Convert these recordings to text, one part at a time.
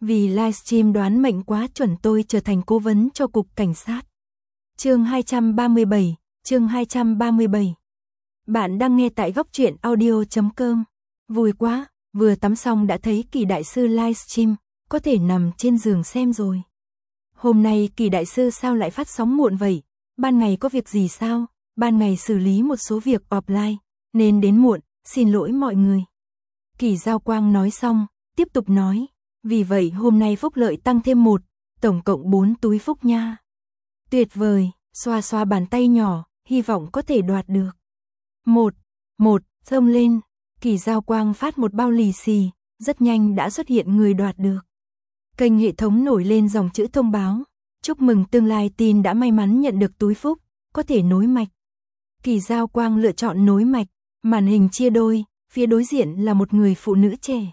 Vì livestream đoán mệnh quá chuẩn tôi trở thành cố vấn cho cục cảnh sát. Chương 237, chương 237. Bạn đang nghe tại góc truyện audio.com. Vui quá, vừa tắm xong đã thấy Kỳ đại sư livestream, có thể nằm trên giường xem rồi. Hôm nay Kỳ đại sư sao lại phát sóng muộn vậy? Ban ngày có việc gì sao? Ban ngày xử lý một số việc offline, nên đến muộn, xin lỗi mọi người. Kỳ Giao Quang nói xong, tiếp tục nói, vì vậy hôm nay phúc lợi tăng thêm 1, tổng cộng 4 túi phúc nha. Tuyệt vời, xoa xoa bàn tay nhỏ, hy vọng có thể đoạt được. Một, xông lên, Kỳ Giao Quang phát một bao lì xì, rất nhanh đã xuất hiện người đoạt được. Kênh hệ thống nổi lên dòng chữ thông báo, chúc mừng tương lai tin đã may mắn nhận được túi phúc, có thể nối mạch. Kỳ Giao Quang lựa chọn nối mạch, màn hình chia đôi, phía đối diện là một người phụ nữ trẻ.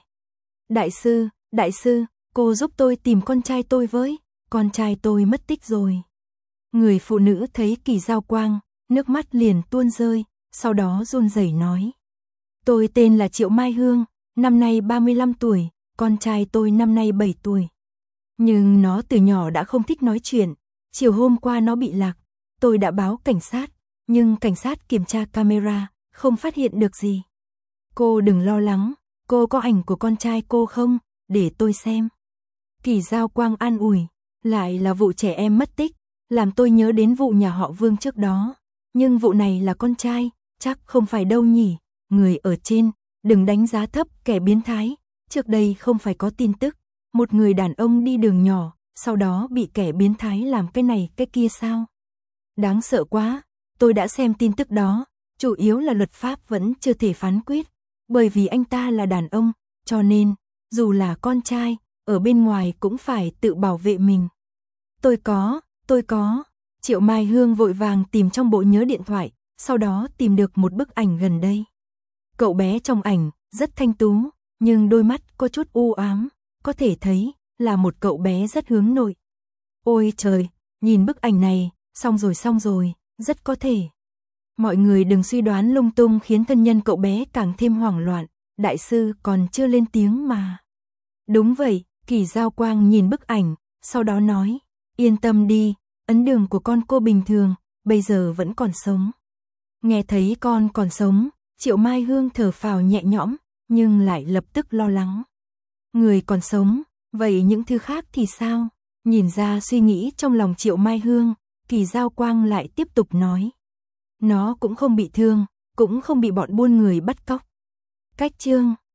Đại sư, cô giúp tôi tìm con trai tôi với, con trai tôi mất tích rồi. Người phụ nữ thấy Kỳ Giao Quang, nước mắt liền tuôn rơi, sau đó run rẩy nói. Tôi tên là Triệu Mai Hương, năm nay 35 tuổi, con trai tôi năm nay 7 tuổi. Nhưng nó từ nhỏ đã không thích nói chuyện, chiều hôm qua nó bị lạc, tôi đã báo cảnh sát, nhưng cảnh sát kiểm tra camera, không phát hiện được gì. Cô đừng lo lắng, cô có ảnh của con trai cô không, để tôi xem. Kỳ Giao Quang an ủi, lại là vụ trẻ em mất tích, làm tôi nhớ đến vụ nhà họ Vương trước đó. Nhưng vụ này là con trai, chắc không phải đâu nhỉ, người ở trên, đừng đánh giá thấp kẻ biến thái. Trước đây không phải có tin tức, một người đàn ông đi đường nhỏ, sau đó bị kẻ biến thái làm cái này cái kia sao? Đáng sợ quá, tôi đã xem tin tức đó, chủ yếu là luật pháp vẫn chưa thể phán quyết, bởi vì anh ta là đàn ông, cho nên, dù là con trai, ở bên ngoài cũng phải tự bảo vệ mình. Tôi có. Triệu Mai Hương vội vàng tìm trong bộ nhớ điện thoại, sau đó tìm được một bức ảnh gần đây. Cậu bé trong ảnh, rất thanh tú, nhưng đôi mắt có chút u ám, có thể thấy là một cậu bé rất hướng nội. Ôi trời, nhìn bức ảnh này, xong rồi, rất có thể. Mọi người đừng suy đoán lung tung khiến thân nhân cậu bé càng thêm hoảng loạn, đại sư còn chưa lên tiếng mà. Đúng vậy, Kỳ Giao Quang nhìn bức ảnh, sau đó nói, yên tâm đi, ấn đường của con cô bình thường, bây giờ vẫn còn sống. Nghe thấy con còn sống, Triệu Mai Hương thở phào nhẹ nhõm, nhưng lại lập tức lo lắng. Người còn sống, vậy những thứ khác thì sao? Nhìn ra suy nghĩ trong lòng Triệu Mai Hương, Kỳ Giao Quang lại tiếp tục nói. Nó cũng không bị thương, cũng không bị bọn buôn người bắt cóc. Cách chương